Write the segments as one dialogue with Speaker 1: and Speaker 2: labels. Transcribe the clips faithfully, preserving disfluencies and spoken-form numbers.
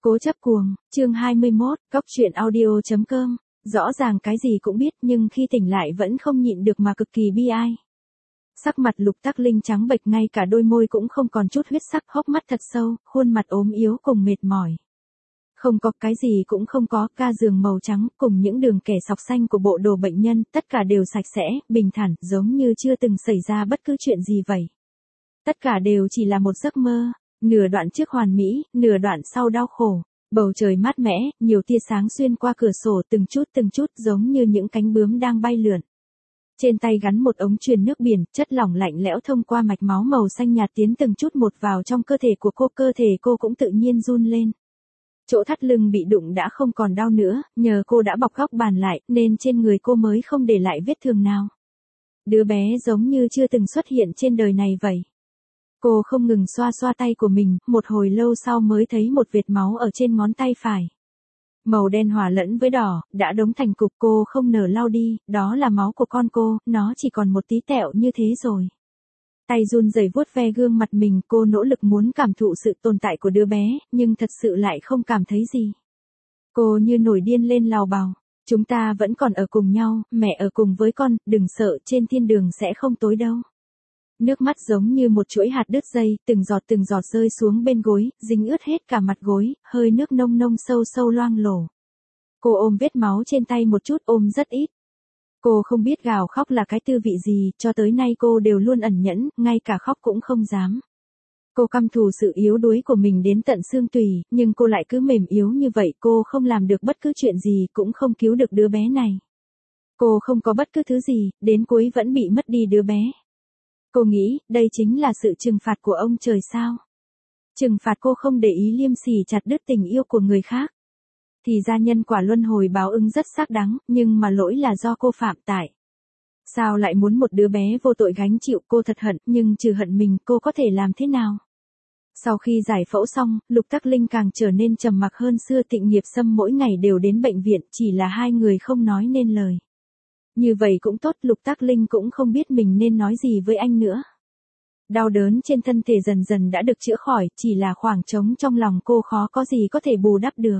Speaker 1: Cố chấp cuồng, chương hai mươi mốt, cóc truyện audio.com, rõ ràng cái gì cũng biết nhưng khi tỉnh lại vẫn không nhịn được mà cực kỳ bi ai. Sắc mặt Lục Tắc Linh trắng bệch, ngay cả đôi môi cũng không còn chút huyết sắc, hốc mắt thật sâu, khuôn mặt ốm yếu cùng mệt mỏi. Không có, cái gì cũng không có, ga giường màu trắng cùng những đường kẻ sọc xanh của bộ đồ bệnh nhân, tất cả đều sạch sẽ, bình thản, giống như chưa từng xảy ra bất cứ chuyện gì vậy. Tất cả đều chỉ là một giấc mơ, nửa đoạn trước hoàn mỹ, nửa đoạn sau đau khổ. Bầu trời mát mẻ, nhiều tia sáng xuyên qua cửa sổ từng chút từng chút giống như những cánh bướm đang bay lượn. Trên tay gắn một ống truyền nước biển, chất lỏng lạnh lẽo thông qua mạch máu màu xanh nhạt tiến từng chút một vào trong cơ thể của cô, cơ thể cô cũng tự nhiên run lên. Chỗ thắt lưng bị đụng đã không còn đau nữa, nhờ cô đã bọc góc bàn lại, nên trên người cô mới không để lại vết thương nào. Đứa bé giống như chưa từng xuất hiện trên đời này vậy. Cô không ngừng xoa xoa tay của mình, một hồi lâu sau mới thấy một vệt máu ở trên ngón tay phải. Màu đen hòa lẫn với đỏ, đã đống thành cục, cô không nở lau đi, đó là máu của con cô, nó chỉ còn một tí tẹo như thế rồi. Tay run rẩy vuốt ve gương mặt mình, cô nỗ lực muốn cảm thụ sự tồn tại của đứa bé, nhưng thật sự lại không cảm thấy gì. Cô như nổi điên lên lào bào. Chúng ta vẫn còn ở cùng nhau, mẹ ở cùng với con, đừng sợ, trên thiên đường sẽ không tối đâu. Nước mắt giống như một chuỗi hạt đứt dây, từng giọt từng giọt rơi xuống bên gối, dính ướt hết cả mặt gối, hơi nước nông nông sâu sâu loang lổ. Cô ôm vết máu trên tay một chút, ôm rất ít. Cô không biết gào khóc là cái tư vị gì, cho tới nay cô đều luôn ẩn nhẫn, ngay cả khóc cũng không dám. Cô căm thù sự yếu đuối của mình đến tận xương tủy, nhưng cô lại cứ mềm yếu như vậy, cô không làm được bất cứ chuyện gì, cũng không cứu được đứa bé này. Cô không có bất cứ thứ gì, đến cuối vẫn bị mất đi đứa bé. Cô nghĩ, đây chính là sự trừng phạt của ông trời sao? Trừng phạt cô không để ý liêm sỉ chặt đứt tình yêu của người khác. Thì ra nhân quả luân hồi báo ứng rất xác đáng, nhưng mà lỗi là do cô phạm tại. Sao lại muốn một đứa bé vô tội gánh chịu, cô thật hận, nhưng trừ hận mình, cô có thể làm thế nào? Sau khi giải phẫu xong, Lục Tắc Linh càng trở nên trầm mặc hơn xưa. Tịnh Nghiệp Sâm mỗi ngày đều đến bệnh viện, chỉ là hai người không nói nên lời. Như vậy cũng tốt, Lục Tắc Linh cũng không biết mình nên nói gì với anh nữa. Đau đớn trên thân thể dần dần đã được chữa khỏi, chỉ là khoảng trống trong lòng cô khó có gì có thể bù đắp được.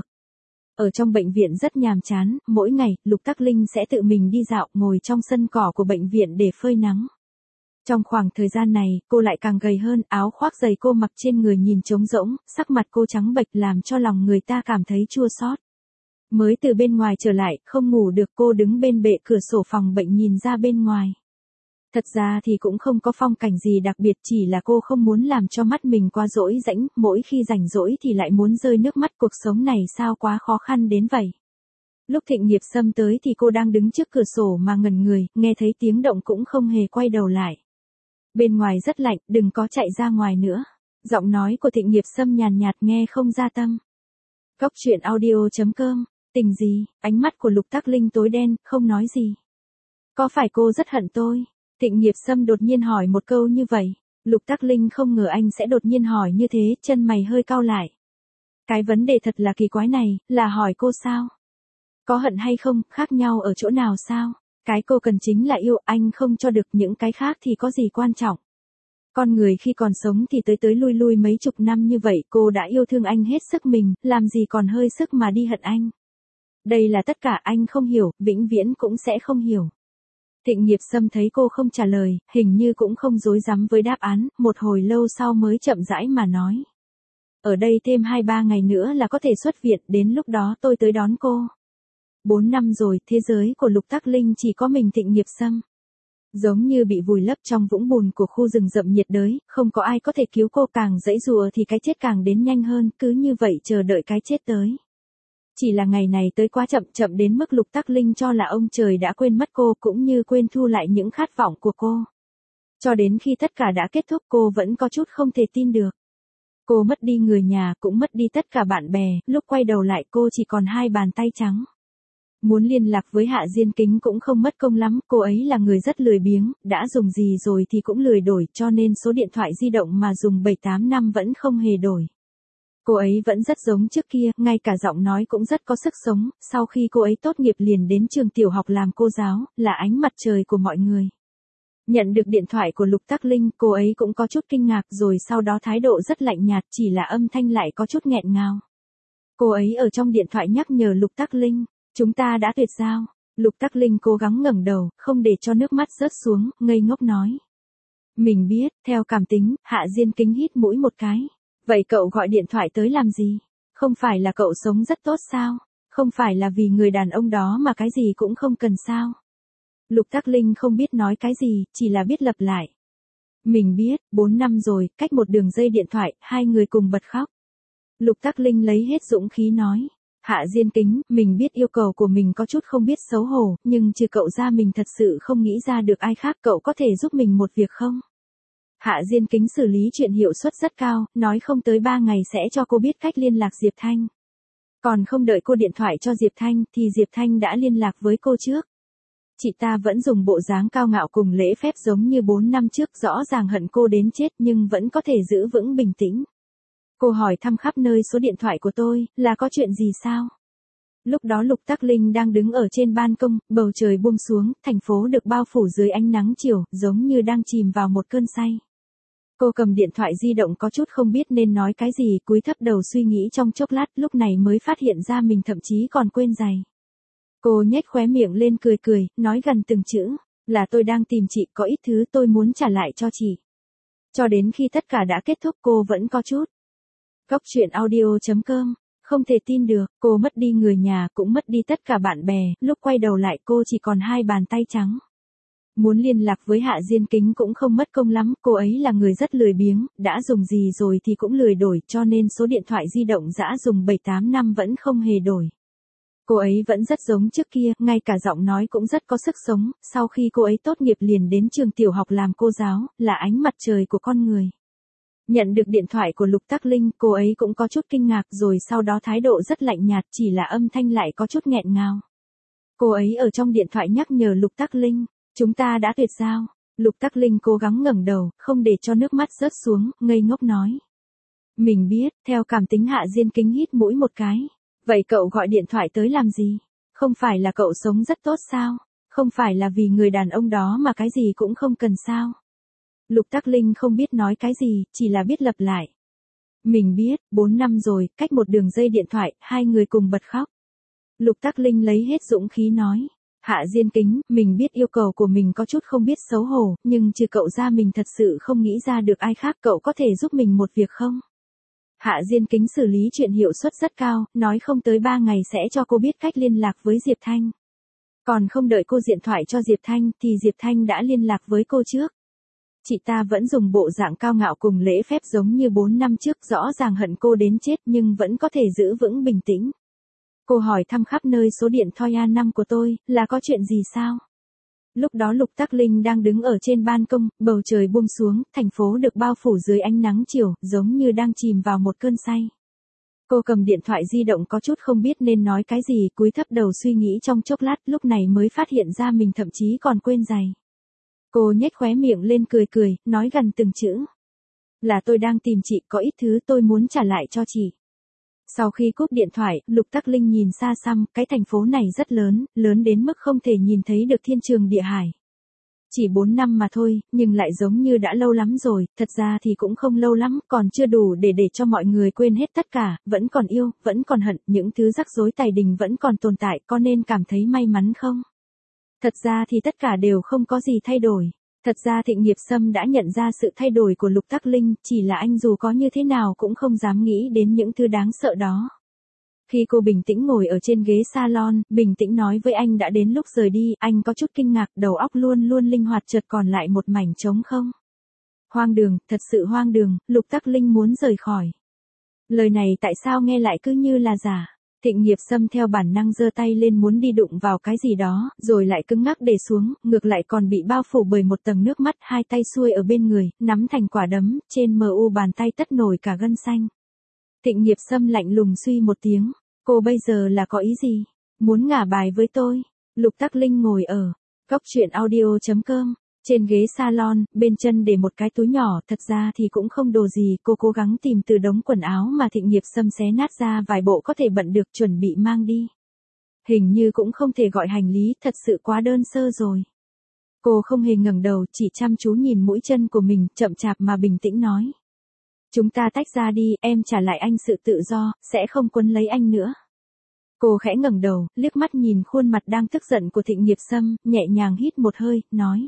Speaker 1: Ở trong bệnh viện rất nhàm chán, mỗi ngày, Lục Tắc Linh sẽ tự mình đi dạo, ngồi trong sân cỏ của bệnh viện để phơi nắng. Trong khoảng thời gian này, cô lại càng gầy hơn, áo khoác dày cô mặc trên người nhìn trống rỗng, sắc mặt cô trắng bệch làm cho lòng người ta cảm thấy chua xót. Mới từ bên ngoài trở lại, không ngủ được, cô đứng bên bệ cửa sổ phòng bệnh nhìn ra bên ngoài. Thật ra thì cũng không có phong cảnh gì đặc biệt, chỉ là cô không muốn làm cho mắt mình quá dỗi rãnh, mỗi khi rảnh rỗi thì lại muốn rơi nước mắt, cuộc sống này sao quá khó khăn đến vậy. Lúc Thịnh Nghiệp Sâm tới thì cô đang đứng trước cửa sổ mà ngẩn người, nghe thấy tiếng động cũng không hề quay đầu lại. Bên ngoài rất lạnh, đừng có chạy ra ngoài nữa. Giọng nói của Thịnh Nghiệp Sâm nhàn nhạt nghe không ra tâm. Cóc truyện audio.com. Tình gì? Ánh mắt của Lục Tắc Linh tối đen, không nói gì. Có phải cô rất hận tôi? Thịnh Nghiệp Sâm đột nhiên hỏi một câu như vậy. Lục Tắc Linh không ngờ anh sẽ đột nhiên hỏi như thế, chân mày hơi cau lại. Cái vấn đề thật là kỳ quái này, là hỏi cô sao? Có hận hay không, khác nhau ở chỗ nào sao? Cái cô cần chính là yêu, anh không cho được, những cái khác thì có gì quan trọng. Con người khi còn sống thì tới tới lui lui mấy chục năm như vậy, cô đã yêu thương anh hết sức mình, làm gì còn hơi sức mà đi hận anh. Đây là tất cả, anh không hiểu, vĩnh viễn cũng sẽ không hiểu. Thịnh Nghiệp Sâm thấy cô không trả lời, hình như cũng không rối rắm với đáp án, một hồi lâu sau mới chậm rãi mà nói. Ở đây thêm hai ba ngày nữa là có thể xuất viện, đến lúc đó tôi tới đón cô. Bốn năm rồi, thế giới của Lục Tắc Linh chỉ có mình Thịnh Nghiệp Sâm. Giống như bị vùi lấp trong vũng bùn của khu rừng rậm nhiệt đới, không có ai có thể cứu cô, càng giãy giụa thì cái chết càng đến nhanh hơn, cứ như vậy chờ đợi cái chết tới. Chỉ là ngày này tới quá chậm, chậm đến mức Lục Tắc Linh cho là ông trời đã quên mất cô, cũng như quên thu lại những khát vọng của cô. Cho đến khi tất cả đã kết thúc, cô vẫn có chút không thể tin được. Cô mất đi người nhà, cũng mất đi tất cả bạn bè, lúc quay đầu lại cô chỉ còn hai bàn tay trắng. Muốn liên lạc với Hạ Diên Kính cũng không mất công lắm, cô ấy là người rất lười biếng, đã dùng gì rồi thì cũng lười đổi, cho nên số điện thoại di động mà dùng bảy tám năm vẫn không hề đổi. Cô ấy vẫn rất giống trước kia, ngay cả giọng nói cũng rất có sức sống, sau khi cô ấy tốt nghiệp liền đến trường tiểu học làm cô giáo, là ánh mặt trời của mọi người. Nhận được điện thoại của Lục Tắc Linh, cô ấy cũng có chút kinh ngạc, rồi sau đó thái độ rất lạnh nhạt, chỉ là âm thanh lại có chút nghẹn ngào. Cô ấy ở trong điện thoại nhắc nhở Lục Tắc Linh, chúng ta đã tuyệt giao. Lục Tắc Linh cố gắng ngẩng đầu, không để cho nước mắt rớt xuống, ngây ngốc nói. Mình biết, theo cảm tính, Hạ Diên Kính hít mũi một cái. Vậy cậu gọi điện thoại tới làm gì? Không phải là cậu sống rất tốt sao? Không phải là vì người đàn ông đó mà cái gì cũng không cần sao? Lục Tắc Linh không biết nói cái gì, chỉ là biết lặp lại. Mình biết, bốn năm rồi, cách một đường dây điện thoại, hai người cùng bật khóc. Lục Tắc Linh lấy hết dũng khí nói. Hạ Diên Kính, mình biết yêu cầu của mình có chút không biết xấu hổ, nhưng trừ cậu ra mình thật sự không nghĩ ra được ai khác, cậu có thể giúp mình một việc không? Hạ Diên Kính xử lý chuyện hiệu suất rất cao, nói không tới ba ngày sẽ cho cô biết cách liên lạc Diệp Thanh. Còn không đợi cô điện thoại cho Diệp Thanh, thì Diệp Thanh đã liên lạc với cô trước. Chị ta vẫn dùng bộ dáng cao ngạo cùng lễ phép giống như bốn năm trước, rõ ràng hận cô đến chết nhưng vẫn có thể giữ vững bình tĩnh. Cô hỏi thăm khắp nơi số điện thoại của tôi, là có chuyện gì sao? Lúc đó Lục Tắc Linh đang đứng ở trên ban công, bầu trời buông xuống, thành phố được bao phủ dưới ánh nắng chiều, giống như đang chìm vào một cơn say. Cô cầm điện thoại di động có chút không biết nên nói cái gì, cúi thấp đầu suy nghĩ trong chốc lát, lúc này mới phát hiện ra mình thậm chí còn quên giày. Cô nhếch khóe miệng lên cười cười, nói gần từng chữ, là tôi đang tìm chị, có ít thứ tôi muốn trả lại cho chị. Cho đến khi tất cả đã kết thúc cô vẫn có chút. Góc truyện audio chấm com, không thể tin được, cô mất đi người nhà, cũng mất đi tất cả bạn bè, lúc quay đầu lại cô chỉ còn hai bàn tay trắng. Muốn liên lạc với Hạ Diên Kính cũng không mất công lắm, cô ấy là người rất lười biếng, đã dùng gì rồi thì cũng lười đổi, cho nên số điện thoại di động dã dùng bảy tám năm vẫn không hề đổi. Cô ấy vẫn rất giống trước kia, ngay cả giọng nói cũng rất có sức sống, sau khi cô ấy tốt nghiệp liền đến trường tiểu học làm cô giáo, là ánh mặt trời của con người. Nhận được điện thoại của Lục Tắc Linh, cô ấy cũng có chút kinh ngạc rồi sau đó thái độ rất lạnh nhạt, chỉ là âm thanh lại có chút nghẹn ngào. Cô ấy ở trong điện thoại nhắc nhở Lục Tắc Linh, chúng ta đã tuyệt giao. Lục Tắc Linh cố gắng ngẩng đầu, không để cho nước mắt rớt xuống, ngây ngốc nói. Mình biết, theo cảm tính. Hạ Diên Kính hít mũi một cái. Vậy cậu gọi điện thoại tới làm gì? Không phải là cậu sống rất tốt sao? Không phải là vì người đàn ông đó mà cái gì cũng không cần sao? Lục Tắc Linh không biết nói cái gì, chỉ là biết lặp lại. Mình biết, bốn năm rồi, cách một đường dây điện thoại, hai người cùng bật khóc. Lục Tắc Linh lấy hết dũng khí nói. Hạ Diên Kính, mình biết yêu cầu của mình có chút không biết xấu hổ, nhưng trừ cậu ra mình thật sự không nghĩ ra được ai khác, cậu có thể giúp mình một việc không? Hạ Diên Kính xử lý chuyện hiệu suất rất cao, nói không tới ba ngày sẽ cho cô biết cách liên lạc với Diệp Thanh. Còn không đợi cô điện thoại cho Diệp Thanh, thì Diệp Thanh đã liên lạc với cô trước. Chị ta vẫn dùng bộ dạng cao ngạo cùng lễ phép giống như bốn năm trước, rõ ràng hận cô đến chết nhưng vẫn có thể giữ vững bình tĩnh. Cô hỏi thăm khắp nơi số điện thoại A năm của tôi, là có chuyện gì sao? Lúc đó Lục Tắc Linh đang đứng ở trên ban công, bầu trời buông xuống, thành phố được bao phủ dưới ánh nắng chiều, giống như đang chìm vào một cơn say. Cô cầm điện thoại di động có chút không biết nên nói cái gì, cúi thấp đầu suy nghĩ trong chốc lát, lúc này mới phát hiện ra mình thậm chí còn quên giày. Cô nhếch khóe miệng lên cười cười, nói gần từng chữ. Là tôi đang tìm chị, có ít thứ tôi muốn trả lại cho chị. Sau khi cúp điện thoại, Lục Tắc Linh nhìn xa xăm, cái thành phố này rất lớn, lớn đến mức không thể nhìn thấy được thiên trường địa hải. Chỉ bốn năm mà thôi, nhưng lại giống như đã lâu lắm rồi, thật ra thì cũng không lâu lắm, còn chưa đủ để để cho mọi người quên hết tất cả, vẫn còn yêu, vẫn còn hận, những thứ rắc rối tài đình vẫn còn tồn tại, có nên cảm thấy may mắn không? Thật ra thì tất cả đều không có gì thay đổi. Thật ra Thịnh Nghiệp Sâm đã nhận ra sự thay đổi của Lục Tắc Linh, chỉ là anh dù có như thế nào cũng không dám nghĩ đến những thứ đáng sợ đó. Khi cô bình tĩnh ngồi ở trên ghế salon, bình tĩnh nói với anh đã đến lúc rời đi, anh có chút kinh ngạc, đầu óc luôn luôn linh hoạt, chợt còn lại một mảnh trống không. Hoang đường, thật sự hoang đường, Lục Tắc Linh muốn rời khỏi. Lời này tại sao nghe lại cứ như là giả? Thịnh Nghiệp Sâm theo bản năng giơ tay lên muốn đi đụng vào cái gì đó, rồi lại cứng ngắc để xuống, ngược lại còn bị bao phủ bởi một tầng nước mắt, hai tay xuôi ở bên người, nắm thành quả đấm, trên mờ u bàn tay tất nổi cả gân xanh. Thịnh Nghiệp Sâm lạnh lùng suy một tiếng, cô bây giờ là có ý gì? Muốn ngả bài với tôi? Lục Tắc Linh ngồi ở góc truyện audio chấm com, trên ghế salon, bên chân để một cái túi nhỏ, thật ra thì cũng không đồ gì, cô cố gắng tìm từ đống quần áo mà Thịnh Nghiệp Sâm xé nát ra vài bộ có thể bận được, chuẩn bị mang đi. Hình như cũng không thể gọi hành lý, thật sự quá đơn sơ rồi. Cô không hề ngẩng đầu, chỉ chăm chú nhìn mũi chân của mình, chậm chạp mà bình tĩnh nói. Chúng ta tách ra đi, em trả lại anh sự tự do, sẽ không quấn lấy anh nữa. Cô khẽ ngẩng đầu, liếc mắt nhìn khuôn mặt đang tức giận của Thịnh Nghiệp Sâm, nhẹ nhàng hít một hơi, nói.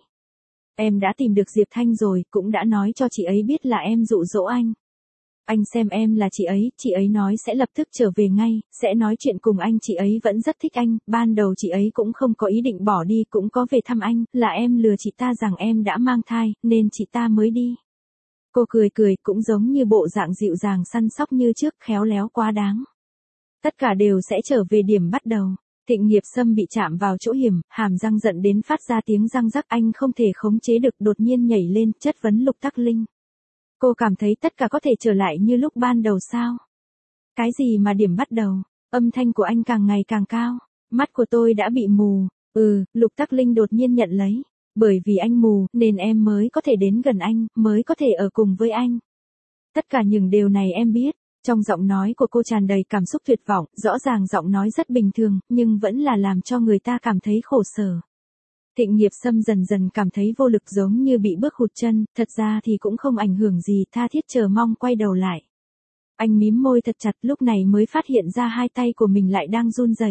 Speaker 1: Em đã tìm được Diệp Thanh rồi, cũng đã nói cho chị ấy biết là em dụ dỗ anh. Anh xem em là chị ấy, chị ấy nói sẽ lập tức trở về ngay, sẽ nói chuyện cùng anh, chị ấy vẫn rất thích anh, ban đầu chị ấy cũng không có ý định bỏ đi, cũng có về thăm anh, là em lừa chị ta rằng em đã mang thai, nên chị ta mới đi. Cô cười cười, cũng giống như bộ dạng dịu dàng săn sóc như trước, khéo léo quá đáng. Tất cả đều sẽ trở về điểm bắt đầu. Thịnh Nghiệp Sâm bị chạm vào chỗ hiểm, hàm răng giận đến phát ra tiếng răng rắc, anh không thể khống chế được, đột nhiên nhảy lên, chất vấn Lục Tắc Linh. Cô cảm thấy tất cả có thể trở lại như lúc ban đầu sao? Cái gì mà điểm bắt đầu? Âm thanh của anh càng ngày càng cao. Mắt của tôi đã bị mù. Ừ, Lục Tắc Linh đột nhiên nhận lấy. Bởi vì anh mù, nên em mới có thể đến gần anh, mới có thể ở cùng với anh. Tất cả những điều này em biết. Trong giọng nói của cô tràn đầy cảm xúc tuyệt vọng, rõ ràng giọng nói rất bình thường, nhưng vẫn là làm cho người ta cảm thấy khổ sở. Thịnh Nghiệp Sâm dần dần cảm thấy vô lực, giống như bị bước hụt chân, thật ra thì cũng không ảnh hưởng gì, tha thiết chờ mong quay đầu lại. Anh mím môi thật chặt, lúc này mới phát hiện ra hai tay của mình lại đang run rẩy.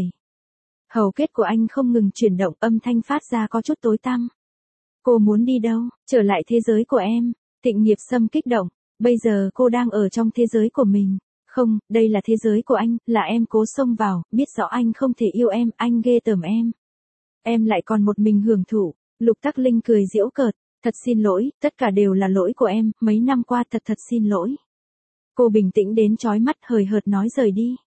Speaker 1: Hầu kết của anh không ngừng chuyển động, âm thanh phát ra có chút tối tăm. Cô muốn đi đâu? Trở lại thế giới của em. Thịnh Nghiệp Sâm kích động. Bây giờ cô đang ở trong thế giới của mình. Không, đây là thế giới của anh, là em cố xông vào, biết rõ anh không thể yêu em, anh ghê tởm em. Em lại còn một mình hưởng thụ. Lục Tắc Linh cười giễu cợt. Thật xin lỗi, tất cả đều là lỗi của em, mấy năm qua thật thật xin lỗi. Cô bình tĩnh đến chói mắt, hời hợt nói rời đi.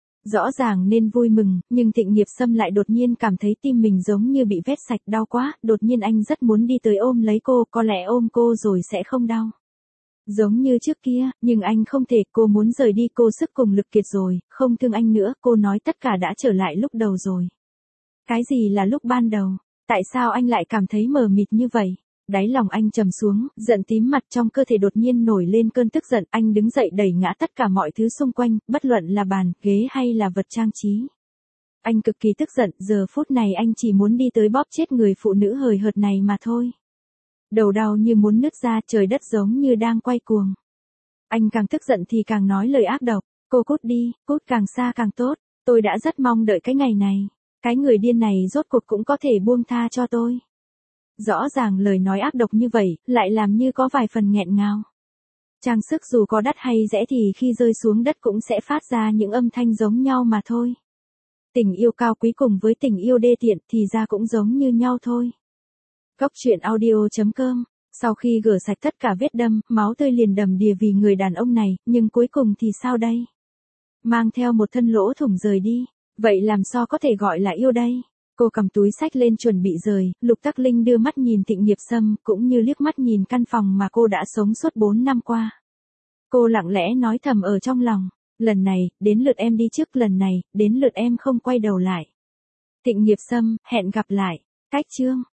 Speaker 1: Rõ ràng nên vui mừng, nhưng Thịnh Nghiệp Sâm lại đột nhiên cảm thấy tim mình giống như bị vét sạch, đau quá, đột nhiên anh rất muốn đi tới ôm lấy cô, có lẽ ôm cô rồi sẽ không đau. Giống như trước kia, nhưng anh không thể, cô muốn rời đi, cô sức cùng lực kiệt rồi, không thương anh nữa, cô nói tất cả đã trở lại lúc đầu rồi. Cái gì là lúc ban đầu? Tại sao anh lại cảm thấy mờ mịt như vậy? Đáy lòng anh trầm xuống, giận tím mặt, trong cơ thể đột nhiên nổi lên cơn tức giận, anh đứng dậy đẩy ngã tất cả mọi thứ xung quanh, bất luận là bàn, ghế hay là vật trang trí. Anh cực kỳ tức giận, giờ phút này anh chỉ muốn đi tới bóp chết người phụ nữ hời hợt này mà thôi. Đầu đau như muốn nứt ra, trời đất giống như đang quay cuồng. Anh càng tức giận thì càng nói lời ác độc, cô cút đi, cút càng xa càng tốt, tôi đã rất mong đợi cái ngày này. Cái người điên này rốt cuộc cũng có thể buông tha cho tôi. Rõ ràng lời nói ác độc như vậy, lại làm như có vài phần nghẹn ngào. Trang sức dù có đắt hay rẻ thì khi rơi xuống đất cũng sẽ phát ra những âm thanh giống nhau mà thôi. Tình yêu cao quý cùng với tình yêu đê tiện thì ra cũng giống như nhau thôi. Cốc truyện audio chấm com. Sau khi rửa sạch tất cả vết đâm, máu tươi liền đầm đìa vì người đàn ông này, nhưng cuối cùng thì sao đây? Mang theo một thân lỗ thủng rời đi. Vậy làm sao có thể gọi là yêu đây? Cô cầm túi xách lên chuẩn bị rời, Lục Tắc Linh đưa mắt nhìn Thịnh Nghiệp Sâm, cũng như liếc mắt nhìn căn phòng mà cô đã sống suốt bốn năm qua. Cô lặng lẽ nói thầm ở trong lòng, lần này, đến lượt em đi trước, lần này, đến lượt em không quay đầu lại. Thịnh Nghiệp Sâm, hẹn gặp lại. Cách chương.